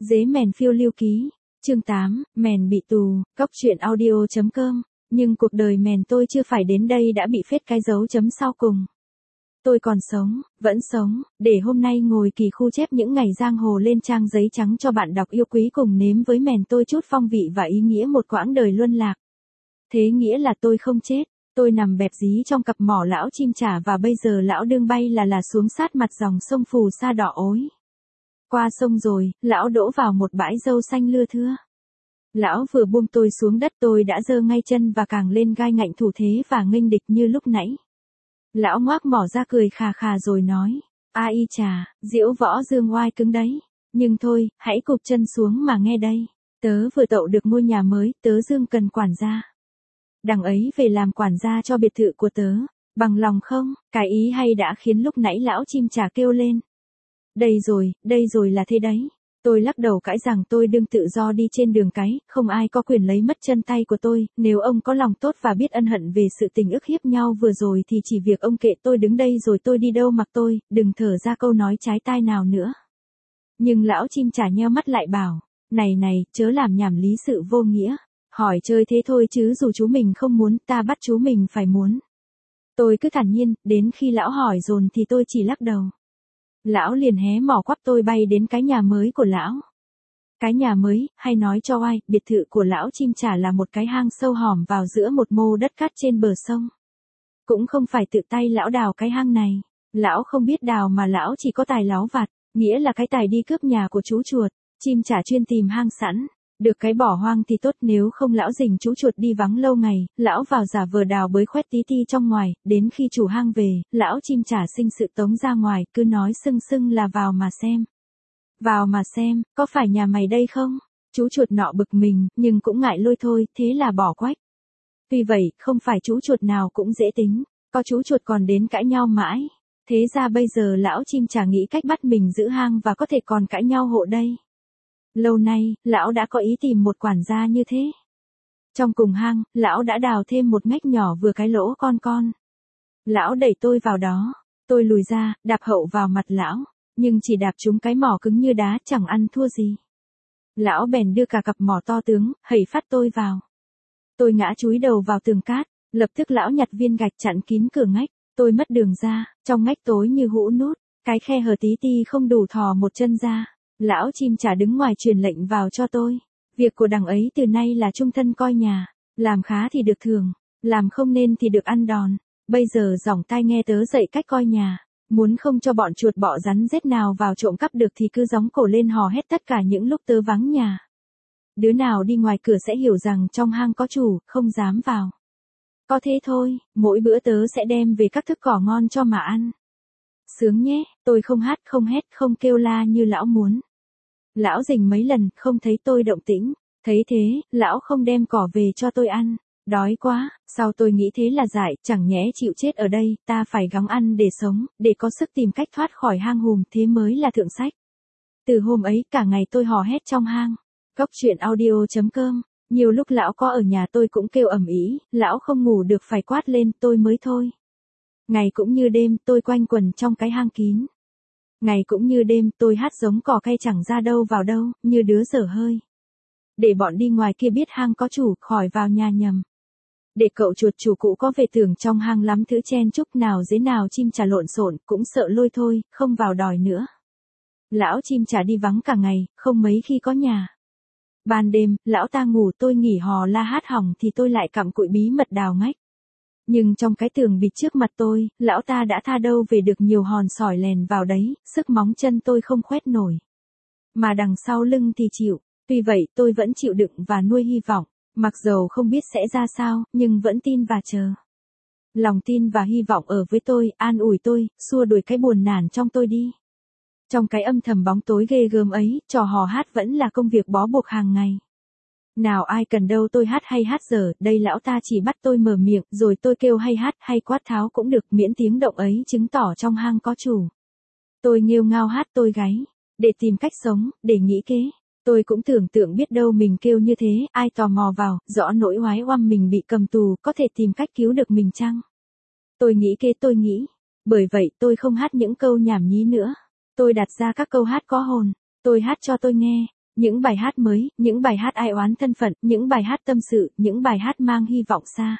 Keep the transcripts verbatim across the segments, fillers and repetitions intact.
Dế mèn phiêu lưu ký, chương tám, mèn bị tù, cóc truyện audio chấm com, nhưng cuộc đời mèn tôi chưa phải đến đây đã bị phết cái dấu chấm sau cùng. Tôi còn sống, vẫn sống, để hôm nay ngồi kỳ khu chép những ngày giang hồ lên trang giấy trắng cho bạn đọc yêu quý cùng nếm với mèn tôi chút phong vị và ý nghĩa một quãng đời luân lạc. Thế nghĩa là tôi không chết, tôi nằm bẹp dí trong cặp mỏ lão chim trả và bây giờ lão đương bay là là xuống sát mặt dòng sông phù sa đỏ ối. Qua sông rồi, lão đỗ vào một bãi dâu xanh lưa thưa. Lão vừa buông tôi xuống đất tôi đã giơ ngay chân và càng lên gai ngạnh thủ thế và nghênh địch như lúc nãy. Lão ngoác mỏ ra cười khà khà rồi nói, a y chà, diễu võ dương oai cứng đấy. Nhưng thôi, hãy cụp chân xuống mà nghe đây. Tớ vừa tậu được ngôi nhà mới, tớ dương cần quản gia. Đằng ấy về làm quản gia cho biệt thự của tớ, bằng lòng không? Cái ý hay đã khiến lúc nãy lão chim chả kêu lên. Đây rồi, đây rồi là thế đấy. Tôi lắc đầu cãi rằng tôi đương tự do đi trên đường cái, không ai có quyền lấy mất chân tay của tôi, nếu ông có lòng tốt và biết ân hận về sự tình ức hiếp nhau vừa rồi thì chỉ việc ông kệ tôi đứng đây rồi tôi đi đâu mặc tôi, đừng thở ra câu nói trái tai nào nữa. Nhưng lão chim chả nheo mắt lại bảo, này này, chớ làm nhảm lý sự vô nghĩa, hỏi chơi thế thôi chứ dù chú mình không muốn, ta bắt chú mình phải muốn. Tôi cứ thản nhiên, đến khi lão hỏi dồn thì tôi chỉ lắc đầu. Lão liền hé mỏ quắp tôi bay đến cái nhà mới của lão. Cái nhà mới, hay nói cho ai, biệt thự của lão chim chả là một cái hang sâu hòm vào giữa một mô đất cát trên bờ sông. Cũng không phải tự tay lão đào cái hang này. Lão không biết đào mà lão chỉ có tài láo vặt, nghĩa là cái tài đi cướp nhà của chú chuột. Chim chả chuyên tìm hang sẵn. Được cái bỏ hoang thì tốt, nếu không lão rình chú chuột đi vắng lâu ngày, lão vào giả vờ đào bới khoét tí ti trong ngoài, đến khi chủ hang về, lão chim chả sinh sự tống ra ngoài, cứ nói sưng sưng là vào mà xem. Vào mà xem, có phải nhà mày đây không? Chú chuột nọ bực mình, nhưng cũng ngại lôi thôi, thế là bỏ quách. Tuy vậy, không phải chú chuột nào cũng dễ tính, có chú chuột còn đến cãi nhau mãi. Thế ra bây giờ lão chim chả nghĩ cách bắt mình giữ hang và có thể còn cãi nhau hộ đây. Lâu nay, lão đã có ý tìm một quản gia như thế. Trong cùng hang, lão đã đào thêm một ngách nhỏ vừa cái lỗ con con. Lão đẩy tôi vào đó. Tôi lùi ra, đạp hậu vào mặt lão. Nhưng chỉ đạp trúng cái mỏ cứng như đá chẳng ăn thua gì. Lão bèn đưa cả cặp mỏ to tướng, hẩy phát tôi vào. Tôi ngã chúi đầu vào tường cát. Lập tức lão nhặt viên gạch chặn kín cửa ngách. Tôi mất đường ra, trong ngách tối như hũ nút. Cái khe hở tí ti không đủ thò một chân ra. Lão chim chả đứng ngoài truyền lệnh vào cho tôi. Việc của đằng ấy từ nay là trung thân coi nhà. Làm khá thì được thưởng. Làm không nên thì được ăn đòn. Bây giờ giỏng tai nghe tớ dạy cách coi nhà. Muốn không cho bọn chuột bọ rắn rết nào vào trộm cắp được thì cứ gióng cổ lên hò hét tất cả những lúc tớ vắng nhà. Đứa nào đi ngoài cửa sẽ hiểu rằng trong hang có chủ, không dám vào. Có thế thôi, mỗi bữa tớ sẽ đem về các thức cỏ ngon cho mà ăn. Sướng nhé, tôi không hát không hét không kêu la như lão muốn. Lão rình mấy lần, không thấy tôi động tĩnh. Thấy thế, lão không đem cỏ về cho tôi ăn. Đói quá, sau tôi nghĩ thế là dại, chẳng nhẽ chịu chết ở đây, ta phải gắng ăn để sống, để có sức tìm cách thoát khỏi hang hùm, thế mới là thượng sách. Từ hôm ấy, cả ngày tôi hò hét trong hang. Cóc truyện audio chấm com, nhiều lúc lão có ở nhà tôi cũng kêu ầm ĩ, lão không ngủ được phải quát lên, tôi mới thôi. Ngày cũng như đêm, tôi quanh quẩn trong cái hang kín. Ngày cũng như đêm, tôi hát giống cỏ cây chẳng ra đâu vào đâu, như đứa dở hơi. Để bọn đi ngoài kia biết hang có chủ, khỏi vào nhà nhầm. Để cậu chuột chủ cũ có về tưởng trong hang lắm thứ chen chúc nào dế nào chim chả lộn xộn, cũng sợ lôi thôi, không vào đòi nữa. Lão chim chả đi vắng cả ngày, không mấy khi có nhà. Ban đêm, lão ta ngủ tôi nghỉ hò la hát hỏng thì tôi lại cặm cụi bí mật đào ngách. Nhưng trong cái tường bịt trước mặt tôi, lão ta đã tha đâu về được nhiều hòn sỏi lèn vào đấy, sức móng chân tôi không khoét nổi. Mà đằng sau lưng thì chịu, tuy vậy tôi vẫn chịu đựng và nuôi hy vọng, mặc dầu không biết sẽ ra sao, nhưng vẫn tin và chờ. Lòng tin và hy vọng ở với tôi, an ủi tôi, xua đuổi cái buồn nản trong tôi đi. Trong cái âm thầm bóng tối ghê gớm ấy, trò hò hát vẫn là công việc bó buộc hàng ngày. Nào ai cần đâu tôi hát hay hát dở, đây lão ta chỉ bắt tôi mở miệng, rồi tôi kêu hay hát hay quát tháo cũng được, miễn tiếng động ấy chứng tỏ trong hang có chủ. Tôi nghêu ngao hát tôi gáy, để tìm cách sống, để nghĩ kế. Tôi cũng tưởng tượng biết đâu mình kêu như thế, ai tò mò vào, rõ nỗi oái oăm mình bị cầm tù, có thể tìm cách cứu được mình chăng? Tôi nghĩ kế tôi nghĩ. Bởi vậy tôi không hát những câu nhảm nhí nữa. Tôi đặt ra các câu hát có hồn. Tôi hát cho tôi nghe. Những bài hát mới, những bài hát ai oán thân phận, những bài hát tâm sự, những bài hát mang hy vọng xa.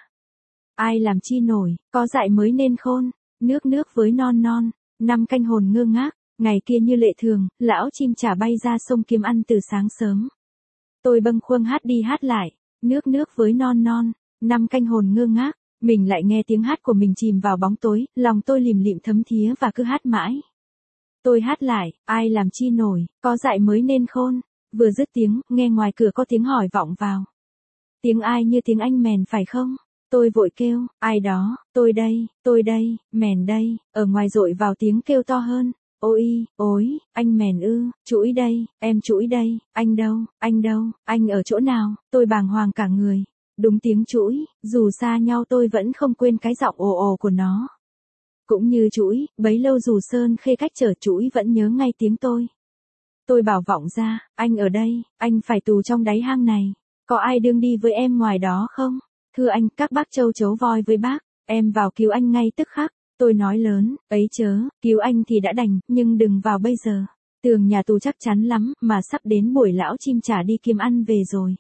Ai làm chi nổi, có dại mới nên khôn, nước nước với non non, năm canh hồn ngơ ngác, ngày kia như lệ thường, lão chim chả bay ra sông kiếm ăn từ sáng sớm. Tôi bâng khuâng hát đi hát lại, nước nước với non non, năm canh hồn ngơ ngác, mình lại nghe tiếng hát của mình chìm vào bóng tối, lòng tôi lìm lịm thấm thía và cứ hát mãi. Tôi hát lại, ai làm chi nổi, có dại mới nên khôn, vừa dứt tiếng, nghe ngoài cửa có tiếng hỏi vọng vào. Tiếng ai như tiếng anh Mèn phải không? Tôi vội kêu, ai đó, tôi đây, tôi đây, Mèn đây, ở ngoài dội vào tiếng kêu to hơn. Ôi, ối, anh Mèn ư, Trũi đây, em Trũi đây, anh đâu, anh đâu, anh ở chỗ nào, tôi bàng hoàng cả người. Đúng tiếng Trũi, dù xa nhau tôi vẫn không quên cái giọng ồ ồ của nó. Cũng như Trũi, bấy lâu dù sơn khê cách trở Trũi vẫn nhớ ngay tiếng tôi. Tôi bảo vọng ra, anh ở đây, anh phải tù trong đáy hang này. Có ai đương đi với em ngoài đó không? Thưa anh, các bác châu chấu voi với bác, em vào cứu anh ngay tức khắc. Tôi nói lớn, ấy chớ, cứu anh thì đã đành, nhưng đừng vào bây giờ. Tường nhà tù chắc chắn lắm, mà sắp đến buổi lão chim chả đi kiếm ăn về rồi.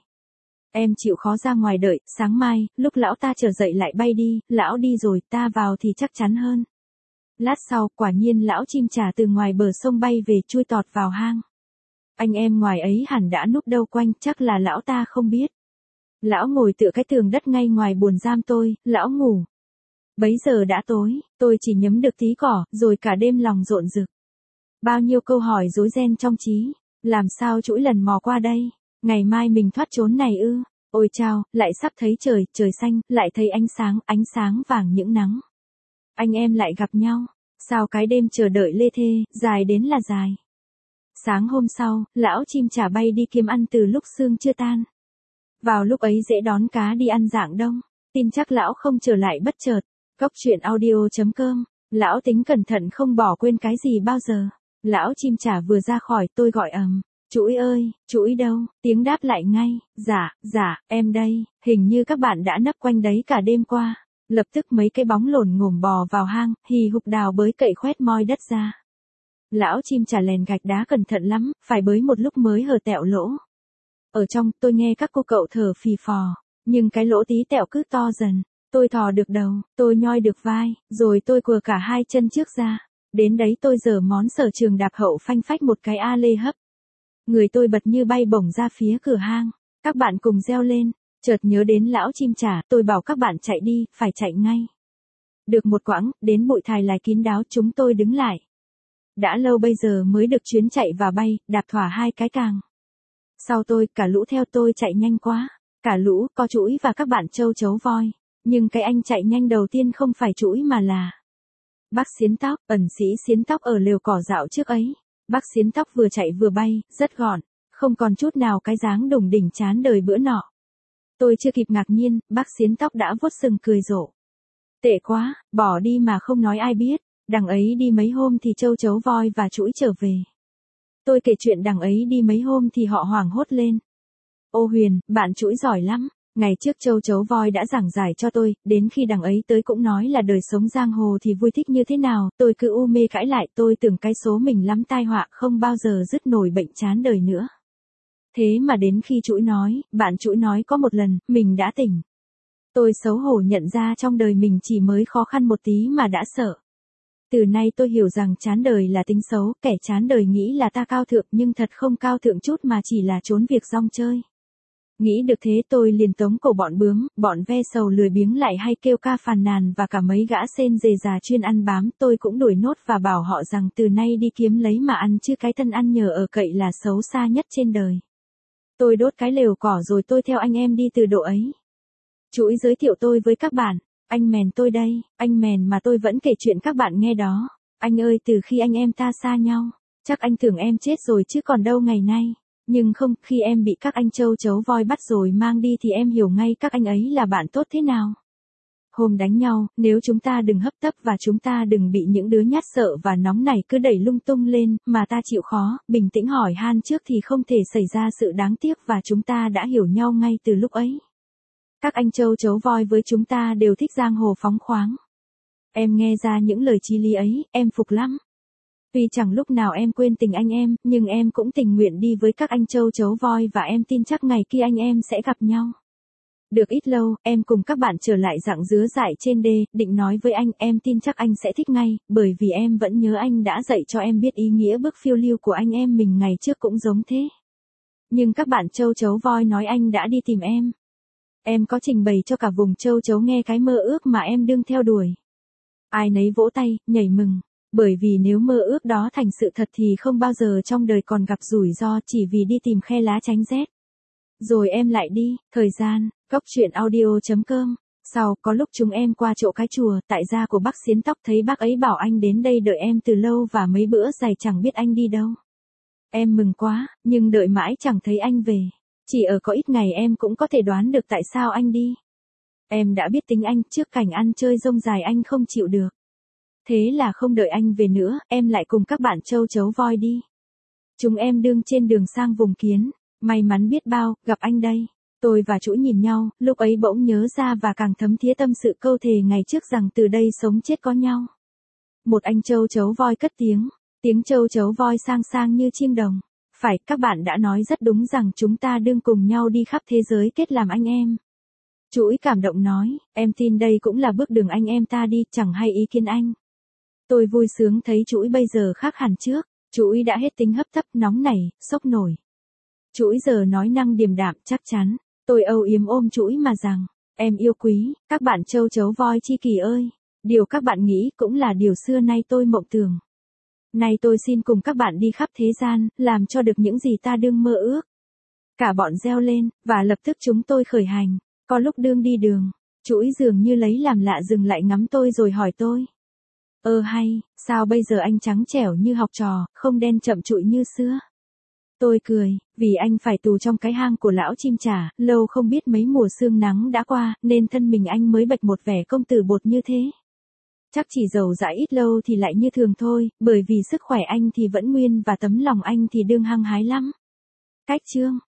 Em chịu khó ra ngoài đợi, sáng mai, lúc lão ta trở dậy lại bay đi, lão đi rồi, ta vào thì chắc chắn hơn. Lát sau, quả nhiên lão chim chả từ ngoài bờ sông bay về chui tọt vào hang. Anh em ngoài ấy hẳn đã núp đâu quanh, chắc là lão ta không biết. Lão ngồi tựa cái tường đất ngay ngoài buồng giam tôi, lão ngủ. Bấy giờ đã tối, tôi chỉ nhấm được tí cỏ, rồi cả đêm lòng rộn rực. Bao nhiêu câu hỏi rối ren trong trí, làm sao Trũi lần mò qua đây, ngày mai mình thoát trốn này ư, ôi chao, lại sắp thấy trời, trời xanh, lại thấy ánh sáng, ánh sáng vàng những nắng. Anh em lại gặp nhau, sao cái đêm chờ đợi lê thê, dài đến là dài. Sáng hôm sau, lão chim chả bay đi kiếm ăn từ lúc sương chưa tan. Vào lúc ấy dễ đón cá đi ăn rạng đông, tin chắc lão không trở lại bất chợt. Cốc truyện audio chấm com, lão tính cẩn thận không bỏ quên cái gì bao giờ. Lão chim chả vừa ra khỏi tôi gọi ầm, Trũi ơi, Trũi đâu, tiếng đáp lại ngay, dạ, dạ, em đây, hình như các bạn đã nấp quanh đấy cả đêm qua. Lập tức mấy cái bóng lổn ngổm bò vào hang, hì hục đào bới cậy khoét moi đất ra. Lão chim chả lèn gạch đá cẩn thận lắm, phải bới một lúc mới hở tẹo lỗ. Ở trong, tôi nghe các cô cậu thở phì phò, nhưng cái lỗ tí tẹo cứ to dần. Tôi thò được đầu, tôi nhoi được vai, rồi tôi quờ cả hai chân trước ra. Đến đấy tôi giở món sở trường đạp hậu phanh phách một cái a lê hấp. Người tôi bật như bay bổng ra phía cửa hang. Các bạn cùng reo lên, chợt nhớ đến lão chim chả, tôi bảo các bạn chạy đi, phải chạy ngay. Được một quãng, đến bụi thài lài kín đáo chúng tôi đứng lại. Đã lâu bây giờ mới được chuyến chạy và bay, đạp thỏa hai cái càng. Sau tôi, cả lũ theo tôi chạy nhanh quá. Cả lũ, có Trũi và các bạn châu chấu voi. Nhưng cái anh chạy nhanh đầu tiên không phải Trũi mà là bác xiến tóc, ẩn sĩ xiến tóc ở lều cỏ dạo trước ấy. Bác xiến tóc vừa chạy vừa bay, rất gọn, không còn chút nào cái dáng đủng đỉnh chán đời bữa nọ. Tôi chưa kịp ngạc nhiên, bác xiến tóc đã vuốt sừng cười rộ. Tệ quá, bỏ đi mà không nói ai biết, đằng ấy đi mấy hôm thì châu chấu voi và Trũi trở về. Tôi kể chuyện đằng ấy đi mấy hôm thì họ hoảng hốt lên. Ô Huyền, bạn Trũi giỏi lắm. Ngày trước châu chấu voi đã giảng giải cho tôi, đến khi đằng ấy tới cũng nói là đời sống giang hồ thì vui thích như thế nào, tôi cứ u mê cãi lại, tôi tưởng cái số mình lắm tai họa không bao giờ dứt nổi bệnh chán đời nữa. Thế mà đến khi Trũi nói, bạn Trũi nói có một lần, mình đã tỉnh. Tôi xấu hổ nhận ra trong đời mình chỉ mới khó khăn một tí mà đã sợ. Từ nay tôi hiểu rằng chán đời là tính xấu, kẻ chán đời nghĩ là ta cao thượng nhưng thật không cao thượng chút mà chỉ là trốn việc rong chơi. Nghĩ được thế tôi liền tống cổ bọn bướm, bọn ve sầu lười biếng lại hay kêu ca phàn nàn và cả mấy gã sên dề già chuyên ăn bám tôi cũng đuổi nốt và bảo họ rằng từ nay đi kiếm lấy mà ăn chứ cái thân ăn nhờ ở cậy là xấu xa nhất trên đời. Tôi đốt cái lều cỏ rồi tôi theo anh em đi từ độ ấy. Trũi giới thiệu tôi với các bạn, anh Mèn tôi đây, anh Mèn mà tôi vẫn kể chuyện các bạn nghe đó. Anh ơi từ khi anh em ta xa nhau, chắc anh tưởng em chết rồi chứ còn đâu ngày nay. Nhưng không, khi em bị các anh châu chấu voi bắt rồi mang đi thì em hiểu ngay các anh ấy là bạn tốt thế nào. Hôm đánh nhau, nếu chúng ta đừng hấp tấp và chúng ta đừng bị những đứa nhát sợ và nóng này cứ đẩy lung tung lên, mà ta chịu khó, bình tĩnh hỏi han trước thì không thể xảy ra sự đáng tiếc và chúng ta đã hiểu nhau ngay từ lúc ấy. Các anh châu chấu voi với chúng ta đều thích giang hồ phóng khoáng. Em nghe ra những lời chí lý ấy, em phục lắm. Tuy chẳng lúc nào em quên tình anh em, nhưng em cũng tình nguyện đi với các anh châu chấu voi và em tin chắc ngày kia anh em sẽ gặp nhau. Được ít lâu, em cùng các bạn trở lại dạng dứa dại trên đê, định nói với anh, em tin chắc anh sẽ thích ngay, bởi vì em vẫn nhớ anh đã dạy cho em biết ý nghĩa bước phiêu lưu của anh em mình ngày trước cũng giống thế. Nhưng các bạn châu chấu voi nói anh đã đi tìm em. Em có trình bày cho cả vùng châu chấu nghe cái mơ ước mà em đương theo đuổi. Ai nấy vỗ tay, nhảy mừng. Bởi vì nếu mơ ước đó thành sự thật thì không bao giờ trong đời còn gặp rủi ro chỉ vì đi tìm khe lá tránh rét. Rồi em lại đi, thời gian, cốc truyện audio chấm com. Sau, có lúc chúng em qua chỗ cái chùa, tại gia của bác xiến tóc thấy bác ấy bảo anh đến đây đợi em từ lâu và mấy bữa dài chẳng biết anh đi đâu. Em mừng quá, nhưng đợi mãi chẳng thấy anh về. Chỉ ở có ít ngày em cũng có thể đoán được tại sao anh đi. Em đã biết tính anh, trước cảnh ăn chơi rông dài anh không chịu được. Thế là không đợi anh về nữa, em lại cùng các bạn châu chấu voi đi. Chúng em đương trên đường sang vùng Kiến, may mắn biết bao, gặp anh đây. Tôi và Chuỗi nhìn nhau, lúc ấy bỗng nhớ ra và càng thấm thía tâm sự câu thề ngày trước rằng từ đây sống chết có nhau. Một anh châu chấu voi cất tiếng, tiếng châu chấu voi sang sang như chiêng đồng. Phải, các bạn đã nói rất đúng rằng chúng ta đương cùng nhau đi khắp thế giới kết làm anh em. Chuỗi cảm động nói, em tin đây cũng là bước đường anh em ta đi, chẳng hay ý kiến anh. Tôi vui sướng thấy Chuỗi bây giờ khác hẳn trước, Chuỗi đã hết tính hấp tấp, nóng nảy, sốc nổi. Chuỗi giờ nói năng điềm đạm, chắc chắn. Tôi âu yếm ôm Chuỗi mà rằng, em yêu quý, các bạn châu chấu voi chi kỳ ơi. Điều các bạn nghĩ cũng là điều xưa nay tôi mộng tưởng. Nay tôi xin cùng các bạn đi khắp thế gian, làm cho được những gì ta đương mơ ước. Cả bọn reo lên, và lập tức chúng tôi khởi hành. Có lúc đương đi đường, Chuỗi dường như lấy làm lạ dừng lại ngắm tôi rồi hỏi tôi. Ơ hay, sao bây giờ anh trắng trẻo như học trò, không đen chậm chụi như xưa? Tôi cười, vì anh phải tù trong cái hang của lão chim trả, lâu không biết mấy mùa sương nắng đã qua, nên thân mình anh mới bạch một vẻ công tử bột như thế. Chắc chỉ dầu dãi ít lâu thì lại như thường thôi, bởi vì sức khỏe anh thì vẫn nguyên và tấm lòng anh thì đương hăng hái lắm. Cách chương